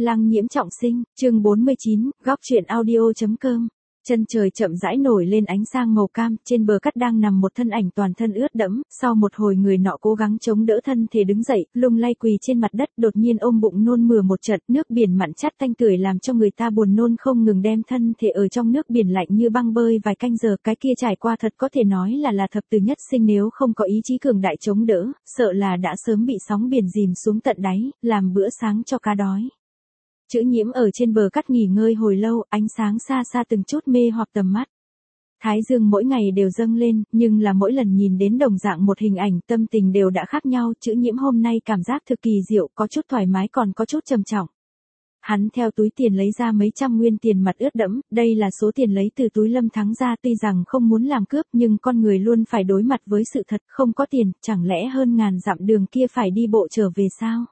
Lăng Nhiễm trọng sinh, chương 49, góc truyện audio.com. Chân trời chậm rãi nổi lên ánh sáng màu cam, trên bờ cát đang nằm một thân ảnh toàn thân ướt đẫm, sau một hồi người nọ cố gắng chống đỡ thân thể đứng dậy, lung lay quỳ trên mặt đất, đột nhiên ôm bụng nôn mửa một trận, nước biển mặn chát tanh tưởi làm cho người ta buồn nôn không ngừng, đem thân thể ở trong nước biển lạnh như băng bơi vài canh giờ, cái kia trải qua thật có thể nói là thập tử nhất sinh, nếu không có ý chí cường đại chống đỡ, sợ là đã sớm bị sóng biển dìm xuống tận đáy, làm bữa sáng cho cá đói. Chữ Nhiễm ở trên bờ cát nghỉ ngơi hồi lâu, ánh sáng xa xa từng chút mê hoặc tầm mắt. Thái dương mỗi ngày đều dâng lên, nhưng là mỗi lần nhìn đến đồng dạng một hình ảnh, tâm tình đều đã khác nhau. Chữ Nhiễm hôm nay cảm giác thực kỳ diệu, có chút thoải mái còn có chút trầm trọng. Hắn theo túi tiền lấy ra mấy trăm nguyên tiền mặt ướt đẫm, đây là số tiền lấy từ túi Lâm Thắng ra, tuy rằng không muốn làm cướp nhưng con người luôn phải đối mặt với sự thật, không có tiền, chẳng lẽ hơn ngàn dặm đường kia phải đi bộ trở về sao?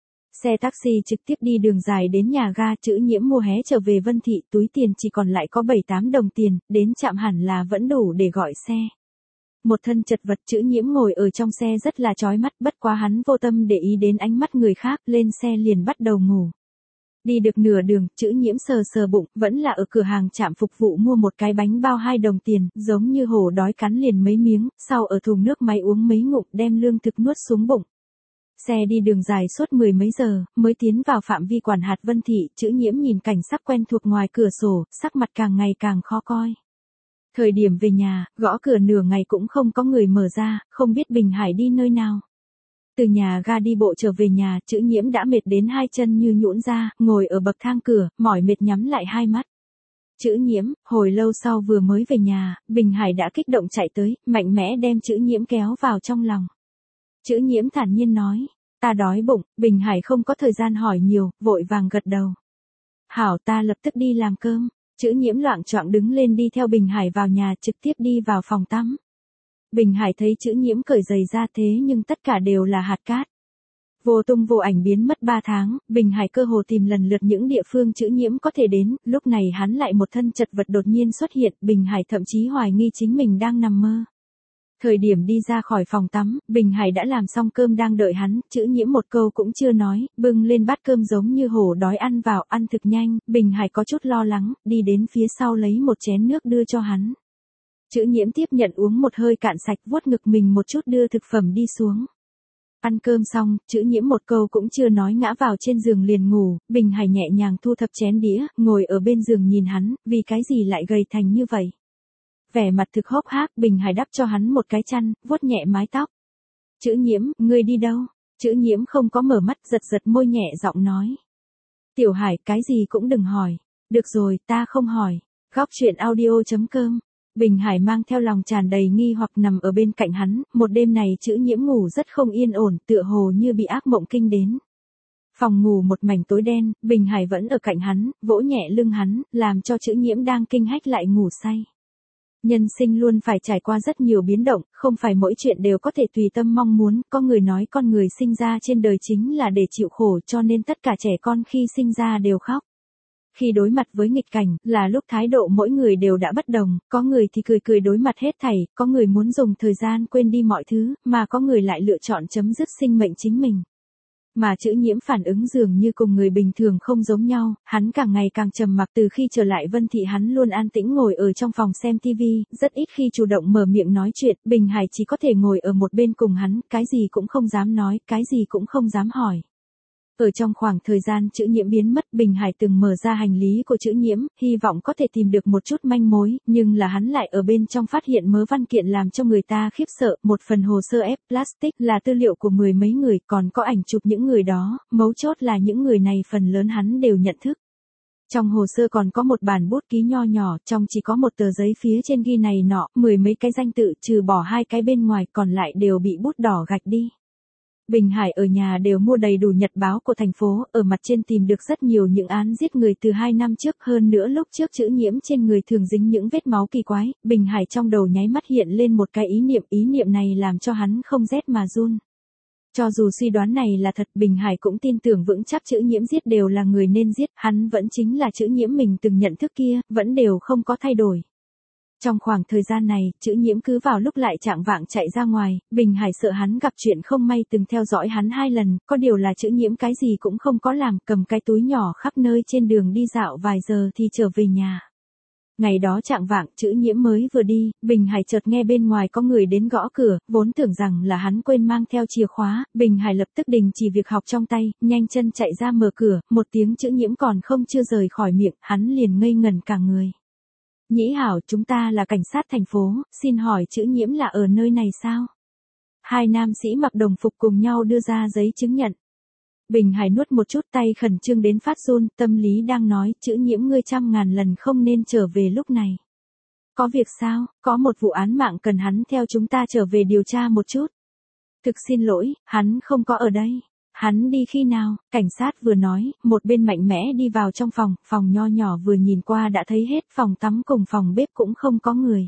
Xe taxi trực tiếp đi đường dài đến nhà ga. Chữ Nhiễm mua hé trở về Vân Thị, túi tiền chỉ còn lại có 7-8 đồng tiền, đến trạm hẳn là vẫn đủ để gọi xe. Một thân chật vật, Chữ Nhiễm ngồi ở trong xe rất là chói mắt, bất quá hắn vô tâm để ý đến ánh mắt người khác, lên xe liền bắt đầu ngủ. Đi được nửa đường, Chữ Nhiễm sờ sờ bụng, vẫn là ở cửa hàng trạm phục vụ mua một cái bánh bao 2 đồng tiền, giống như hổ đói cắn liền mấy miếng, sau ở thùng nước máy uống mấy ngụm, đem lương thực nuốt xuống bụng. Xe đi đường dài suốt 10 mấy giờ, mới tiến vào phạm vi quản hạt Vân Thị. Chữ Nhiễm nhìn cảnh sắc quen thuộc ngoài cửa sổ, sắc mặt càng ngày càng khó coi. Thời điểm về nhà, gõ cửa nửa ngày cũng không có người mở ra, không biết Bình Hải đi nơi nào. Từ nhà ga đi bộ trở về nhà, Chữ Nhiễm đã mệt đến hai chân như nhũn ra, ngồi ở bậc thang cửa, mỏi mệt nhắm lại hai mắt. Chữ Nhiễm, hồi lâu sau vừa mới về nhà, Bình Hải đã kích động chạy tới, mạnh mẽ đem Chữ Nhiễm kéo vào trong lòng. Chữ Nhiễm thản nhiên nói, ta đói bụng. Bình Hải không có thời gian hỏi nhiều, vội vàng gật đầu. Hảo, ta lập tức đi làm cơm. Chữ Nhiễm loạng choạng đứng lên đi theo Bình Hải vào nhà, trực tiếp đi vào phòng tắm. Bình Hải thấy Chữ Nhiễm cởi giày ra thế nhưng tất cả đều là hạt cát. Vô tung vô ảnh biến mất 3 tháng, Bình Hải cơ hồ tìm lần lượt những địa phương Chữ Nhiễm có thể đến, lúc này hắn lại một thân chật vật đột nhiên xuất hiện, Bình Hải thậm chí hoài nghi chính mình đang nằm mơ. Thời điểm đi ra khỏi phòng tắm, Bình Hải đã làm xong cơm đang đợi hắn, Chữ Nhiễm một câu cũng chưa nói, bưng lên bát cơm giống như hổ đói ăn vào, ăn thực nhanh. Bình Hải có chút lo lắng, đi đến phía sau lấy một chén nước đưa cho hắn. Chữ Nhiễm tiếp nhận uống một hơi cạn sạch, vuốt ngực mình một chút đưa thực phẩm đi xuống. Ăn cơm xong, Chữ Nhiễm một câu cũng chưa nói ngã vào trên giường liền ngủ. Bình Hải nhẹ nhàng thu thập chén đĩa, ngồi ở bên giường nhìn hắn, vì cái gì lại gầy thành như vậy. Vẻ mặt thực hốc hác, Bình Hải đắp cho hắn một cái chăn, vuốt nhẹ mái tóc. Chữ Nhiễm, ngươi đi đâu? Chữ Nhiễm không có mở mắt, giật giật môi nhẹ giọng nói. Tiểu Hải, cái gì cũng đừng hỏi. Được rồi, ta không hỏi. Góc truyện audio.com. Bình Hải mang theo lòng tràn đầy nghi hoặc nằm ở bên cạnh hắn, một đêm này Chữ Nhiễm ngủ rất không yên ổn, tựa hồ như bị ác mộng kinh đến. Phòng ngủ một mảnh tối đen, Bình Hải vẫn ở cạnh hắn, vỗ nhẹ lưng hắn, làm cho Chữ Nhiễm đang kinh hách lại ngủ say. Nhân sinh luôn phải trải qua rất nhiều biến động, không phải mỗi chuyện đều có thể tùy tâm mong muốn, có người nói con người sinh ra trên đời chính là để chịu khổ, cho nên tất cả trẻ con khi sinh ra đều khóc. Khi đối mặt với nghịch cảnh, là lúc thái độ mỗi người đều đã bất đồng, có người thì cười cười đối mặt hết thảy, có người muốn dùng thời gian quên đi mọi thứ, mà có người lại lựa chọn chấm dứt sinh mệnh chính mình. Mà Chữ Nhiễm phản ứng dường như cùng người bình thường không giống nhau, hắn càng ngày càng trầm mặc. Từ khi trở lại Vân Thị hắn luôn an tĩnh ngồi ở trong phòng xem TV, rất ít khi chủ động mở miệng nói chuyện. Bình Hải chỉ có thể ngồi ở một bên cùng hắn, cái gì cũng không dám nói, cái gì cũng không dám hỏi. Ở trong khoảng thời gian Chữ Nhiễm biến mất, Bình Hải từng mở ra hành lý của Chữ Nhiễm, hy vọng có thể tìm được một chút manh mối, nhưng là hắn lại ở bên trong phát hiện mớ văn kiện làm cho người ta khiếp sợ, một phần hồ sơ ép plastic là tư liệu của 10 mấy người, còn có ảnh chụp những người đó, mấu chốt là những người này phần lớn hắn đều nhận thức. Trong hồ sơ còn có một bản bút ký nho nhỏ, trong chỉ có một tờ giấy phía trên ghi này nọ, 10 mấy cái danh tự, trừ bỏ 2 cái bên ngoài, còn lại đều bị bút đỏ gạch đi. Bình Hải ở nhà đều mua đầy đủ nhật báo của thành phố, ở mặt trên tìm được rất nhiều những án giết người từ 2 năm trước, hơn nữa lúc trước Chữ Nhiễm trên người thường dính những vết máu kỳ quái. Bình Hải trong đầu nháy mắt hiện lên một cái ý niệm này làm cho hắn không rét mà run. Cho dù suy đoán này là thật, Bình Hải cũng tin tưởng vững chắc Chữ Nhiễm giết đều là người nên giết, hắn vẫn chính là Chữ Nhiễm mình từng nhận thức kia, vẫn đều không có thay đổi. Trong khoảng thời gian này, Chữ Nhiễm cứ vào lúc lại chạng vạng chạy ra ngoài, Bình Hải sợ hắn gặp chuyện không may từng theo dõi hắn 2 lần, có điều là Chữ Nhiễm cái gì cũng không có làm, cầm cái túi nhỏ khắp nơi trên đường đi dạo vài giờ thì trở về nhà. Ngày đó chạng vạng, Chữ Nhiễm mới vừa đi, Bình Hải chợt nghe bên ngoài có người đến gõ cửa, vốn tưởng rằng là hắn quên mang theo chìa khóa, Bình Hải lập tức đình chỉ việc học trong tay, nhanh chân chạy ra mở cửa, một tiếng Chữ Nhiễm còn không chưa rời khỏi miệng, hắn liền ngây ngẩn cả người. Nhĩ hảo, chúng ta là cảnh sát thành phố, xin hỏi Chữ Nhiễm là ở nơi này sao? 2 nam sĩ mặc đồng phục cùng nhau đưa ra giấy chứng nhận. Bình Hải nuốt một chút, tay khẩn trương đến phát run, tâm lý đang nói, Chữ Nhiễm ngươi trăm ngàn lần không nên trở về lúc này. Có việc sao, có một vụ án mạng cần hắn theo chúng ta trở về điều tra một chút. Thực xin lỗi, hắn không có ở đây. Hắn đi khi nào? Cảnh sát vừa nói, một bên mạnh mẽ đi vào trong phòng, phòng nho nhỏ vừa nhìn qua đã thấy hết, phòng tắm cùng phòng bếp cũng không có người.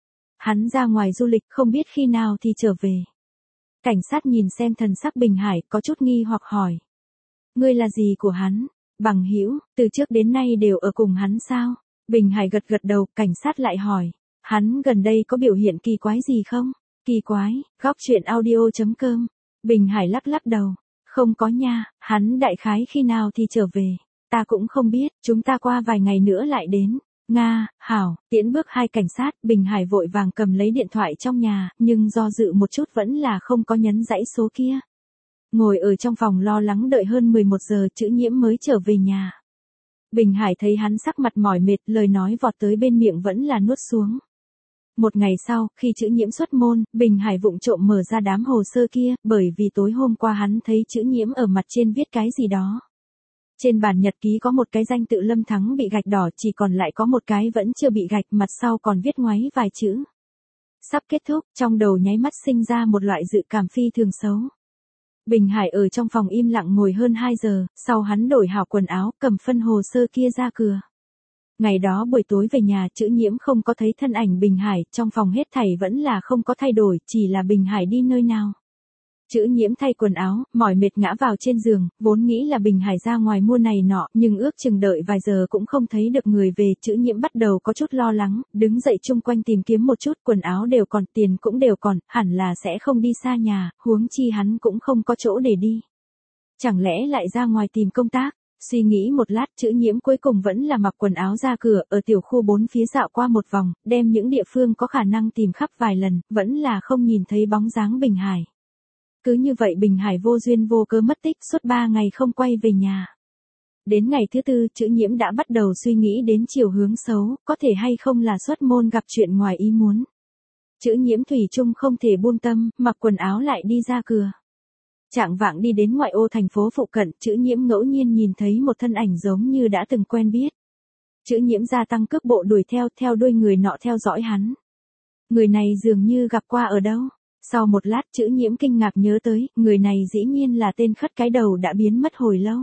Hắn ra ngoài du lịch không biết khi nào thì trở về. Cảnh sát nhìn xem thần sắc Bình Hải, có chút nghi hoặc hỏi. Ngươi là gì của hắn? Bằng hữu, từ trước đến nay đều ở cùng hắn sao? Bình Hải gật gật đầu, cảnh sát lại hỏi. Hắn gần đây có biểu hiện kỳ quái gì không? Kỳ quái, góc chuyện audio.com. Bình Hải lắc lắc đầu. Không có nha, hắn đại khái khi nào thì trở về. Ta cũng không biết, chúng ta qua vài ngày nữa lại đến. Nga, hảo, tiễn bước 2 cảnh sát, Bình Hải vội vàng cầm lấy điện thoại trong nhà, nhưng do dự một chút vẫn là không có nhấn dãy số kia. Ngồi ở trong phòng lo lắng đợi hơn 11 giờ, Chữ Nhiễm mới trở về nhà. Bình Hải thấy hắn sắc mặt mỏi mệt, lời nói vọt tới bên miệng vẫn là nuốt xuống. Một ngày sau, khi Chữ Nhiễm xuất môn, Bình Hải vụng trộm mở ra đám hồ sơ kia, bởi vì tối hôm qua hắn thấy Chữ Nhiễm ở mặt trên viết cái gì đó. Trên bản nhật ký có một cái danh tự Lâm Thắng bị gạch đỏ, chỉ còn lại có một cái vẫn chưa bị gạch, mặt sau còn viết ngoáy vài chữ. Sắp kết thúc, trong đầu nháy mắt sinh ra một loại dự cảm phi thường xấu. Bình Hải ở trong phòng im lặng ngồi hơn 2 giờ, sau hắn đổi hảo quần áo, cầm phân hồ sơ kia ra cửa. Ngày đó buổi tối về nhà, Chữ Nhiễm không có thấy thân ảnh Bình Hải, trong phòng hết thảy vẫn là không có thay đổi, chỉ là Bình Hải đi nơi nào. Chữ Nhiễm thay quần áo, mỏi mệt ngã vào trên giường, vốn nghĩ là Bình Hải ra ngoài mua này nọ, nhưng ước chừng đợi vài giờ cũng không thấy được người về, Chữ Nhiễm bắt đầu có chút lo lắng, đứng dậy chung quanh tìm kiếm một chút, quần áo đều còn, tiền cũng đều còn, hẳn là sẽ không đi xa nhà, huống chi hắn cũng không có chỗ để đi. Chẳng lẽ lại ra ngoài tìm công tác? Suy nghĩ một lát, Chữ Nhiễm cuối cùng vẫn là mặc quần áo ra cửa, ở tiểu khu 4 phía dạo qua một vòng, đem những địa phương có khả năng tìm khắp vài lần, vẫn là không nhìn thấy bóng dáng Bình Hải. Cứ như vậy Bình Hải vô duyên vô cớ mất tích, suốt 3 ngày không quay về nhà. Đến ngày thứ 4, Chữ Nhiễm đã bắt đầu suy nghĩ đến chiều hướng xấu, có thể hay không là xuất môn gặp chuyện ngoài ý muốn. Chữ Nhiễm thủy chung không thể buông tâm, mặc quần áo lại đi ra cửa. Chạng vạng đi đến ngoại ô thành phố phụ cận, Chữ Nhiễm ngẫu nhiên nhìn thấy một thân ảnh giống như đã từng quen biết. Chữ Nhiễm gia tăng cước bộ đuổi theo đuôi người nọ theo dõi hắn. Người này dường như gặp qua ở đâu. Sau một lát, Chữ Nhiễm kinh ngạc nhớ tới, người này dĩ nhiên là tên khất cái đầu đã biến mất hồi lâu.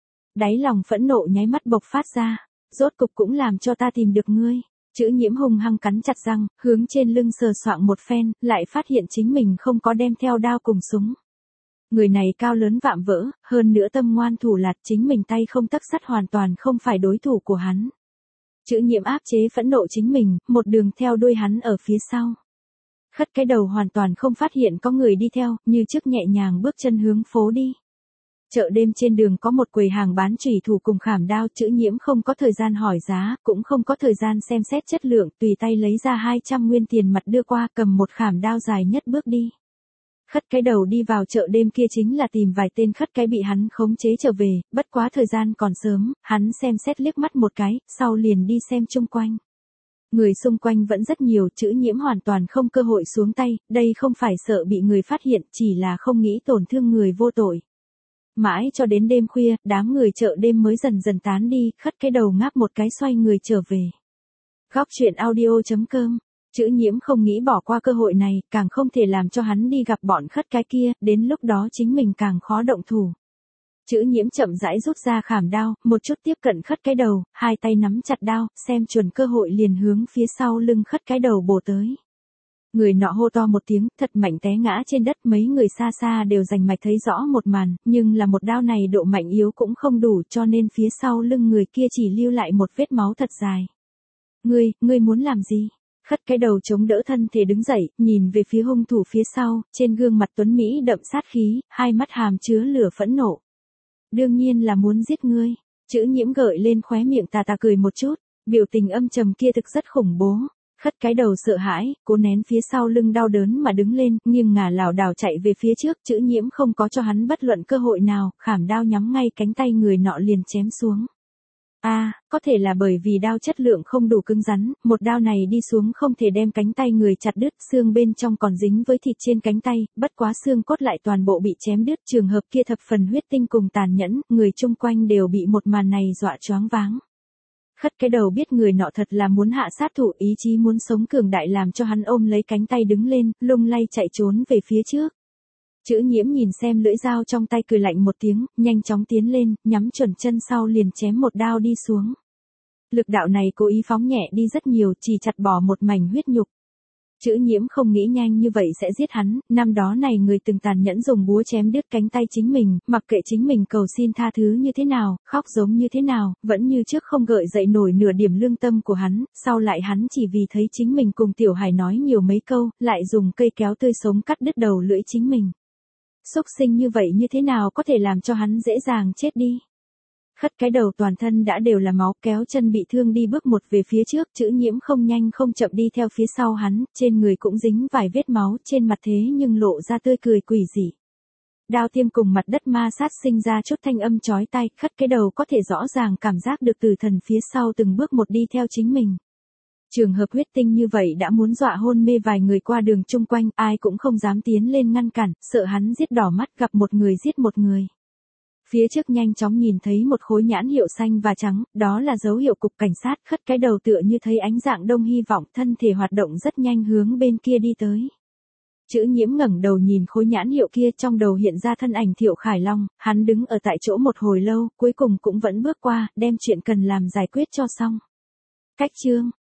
Đáy lòng phẫn nộ nháy mắt bộc phát ra. Rốt cục cũng làm cho ta tìm được ngươi. Chữ Nhiễm hung hăng cắn chặt răng, hướng trên lưng sờ soạng một phen, lại phát hiện chính mình không có đem theo đao cùng súng. Người này cao lớn vạm vỡ, hơn nữa tâm ngoan thủ lạt, chính mình tay không tấc sắt, hoàn toàn không phải đối thủ của hắn. Chữ Nhiễm áp chế phẫn nộ chính mình, một đường theo đuôi hắn ở phía sau. Khất cái đầu hoàn toàn không phát hiện có người đi theo, như trước nhẹ nhàng bước chân hướng phố đi. Chợ đêm trên đường có một quầy hàng bán chủy thủ cùng khảm đao, Chữ Nhiễm không có thời gian hỏi giá, cũng không có thời gian xem xét chất lượng, tùy tay lấy ra 200 nguyên tiền mặt đưa qua, cầm một khảm đao dài nhất bước đi. Khất cái đầu đi vào chợ đêm kia chính là tìm vài tên khất cái bị hắn khống chế trở về, bất quá thời gian còn sớm, hắn xem xét liếc mắt một cái, sau liền đi xem chung quanh. Người xung quanh vẫn rất nhiều, Chữ Nhiễm hoàn toàn không cơ hội xuống tay, đây không phải sợ bị người phát hiện, chỉ là không nghĩ tổn thương người vô tội. Mãi cho đến đêm khuya, đám người chợ đêm mới dần dần tán đi, khất cái đầu ngáp một cái xoay người trở về. Góc chuyện audio.com. Chữ Nhiễm không nghĩ bỏ qua cơ hội này, càng không thể làm cho hắn đi gặp bọn khất cái kia, đến lúc đó chính mình càng khó động thủ. Chữ Nhiễm chậm rãi rút ra khảm đao, một chút tiếp cận khất cái đầu, hai tay nắm chặt đao, xem chuẩn cơ hội liền hướng phía sau lưng khất cái đầu bổ tới. Người nọ hô to một tiếng, thật mạnh té ngã trên đất, mấy người xa xa đều rành mạch thấy rõ một màn, nhưng là một đao này độ mạnh yếu cũng không đủ, cho nên phía sau lưng người kia chỉ lưu lại một vết máu thật dài. Ngươi muốn làm gì? Khất cái đầu chống đỡ thân thể đứng dậy, nhìn về phía hung thủ phía sau, trên gương mặt tuấn Mỹ đậm sát khí, hai mắt hàm chứa lửa phẫn nộ. Đương nhiên là muốn giết ngươi. Chữ Nhiễm gợi lên khóe miệng tà tà cười một chút, biểu tình âm trầm kia thực rất khủng bố. Khất cái đầu sợ hãi, cố nén phía sau lưng đau đớn mà đứng lên, nghiêng ngả lảo đảo chạy về phía trước. Chữ Nhiễm không có cho hắn bất luận cơ hội nào, khảm đao nhắm ngay cánh tay người nọ liền chém xuống. Có thể là bởi vì đao chất lượng không đủ cứng rắn, một đao này đi xuống không thể đem cánh tay người chặt đứt, xương bên trong còn dính với thịt trên cánh tay, bất quá xương cốt lại toàn bộ bị chém đứt. Trường hợp kia thập phần huyết tinh cùng tàn nhẫn, người chung quanh đều bị một màn này dọa choáng váng. Khất cái đầu biết người nọ thật là muốn hạ sát thủ, ý chí muốn sống cường đại làm cho hắn ôm lấy cánh tay đứng lên, lung lay chạy trốn về phía trước. Chữ Nhiễm nhìn xem lưỡi dao trong tay cười lạnh một tiếng, nhanh chóng tiến lên, nhắm chuẩn chân sau liền chém một đao đi xuống. Lực đạo này cố ý phóng nhẹ đi rất nhiều, chỉ chặt bỏ một mảnh huyết nhục. Chữ Nhiễm không nghĩ nhanh như vậy sẽ giết hắn, năm đó này người từng tàn nhẫn dùng búa chém đứt cánh tay chính mình, mặc kệ chính mình cầu xin tha thứ như thế nào, khóc giống như thế nào, vẫn như trước không gợi dậy nổi nửa điểm lương tâm của hắn, sau lại hắn chỉ vì thấy chính mình cùng Tiểu Hải nói nhiều mấy câu, lại dùng cây kéo tươi sống cắt đứt đầu lưỡi chính mình. Xúc sinh như vậy như thế nào có thể làm cho hắn dễ dàng chết đi. Khất cái đầu toàn thân đã đều là máu, kéo chân bị thương đi bước một về phía trước. Chữ Nhiễm không nhanh không chậm đi theo phía sau hắn, trên người cũng dính vài vết máu, trên mặt thế nhưng lộ ra tươi cười quỷ dị. Đao tiêm cùng mặt đất ma sát sinh ra chút thanh âm chói tai, khất cái đầu có thể rõ ràng cảm giác được tử thần phía sau từng bước một đi theo chính mình. Trường hợp huyết tinh như vậy đã muốn dọa hôn mê vài người qua đường chung quanh, ai cũng không dám tiến lên ngăn cản, sợ hắn giết đỏ mắt gặp một người giết một người. Phía trước nhanh chóng nhìn thấy một khối nhãn hiệu xanh và trắng, đó là dấu hiệu cục cảnh sát. Khất cái đầu tựa như thấy ánh dạng đông hy vọng, thân thể hoạt động rất nhanh hướng bên kia đi tới. Chữ Nhiễm ngẩng đầu nhìn khối nhãn hiệu kia, trong đầu hiện ra thân ảnh Thiệu Khải Long, hắn đứng ở tại chỗ một hồi lâu, cuối cùng cũng vẫn bước qua, đem chuyện cần làm giải quyết cho xong. Cách chương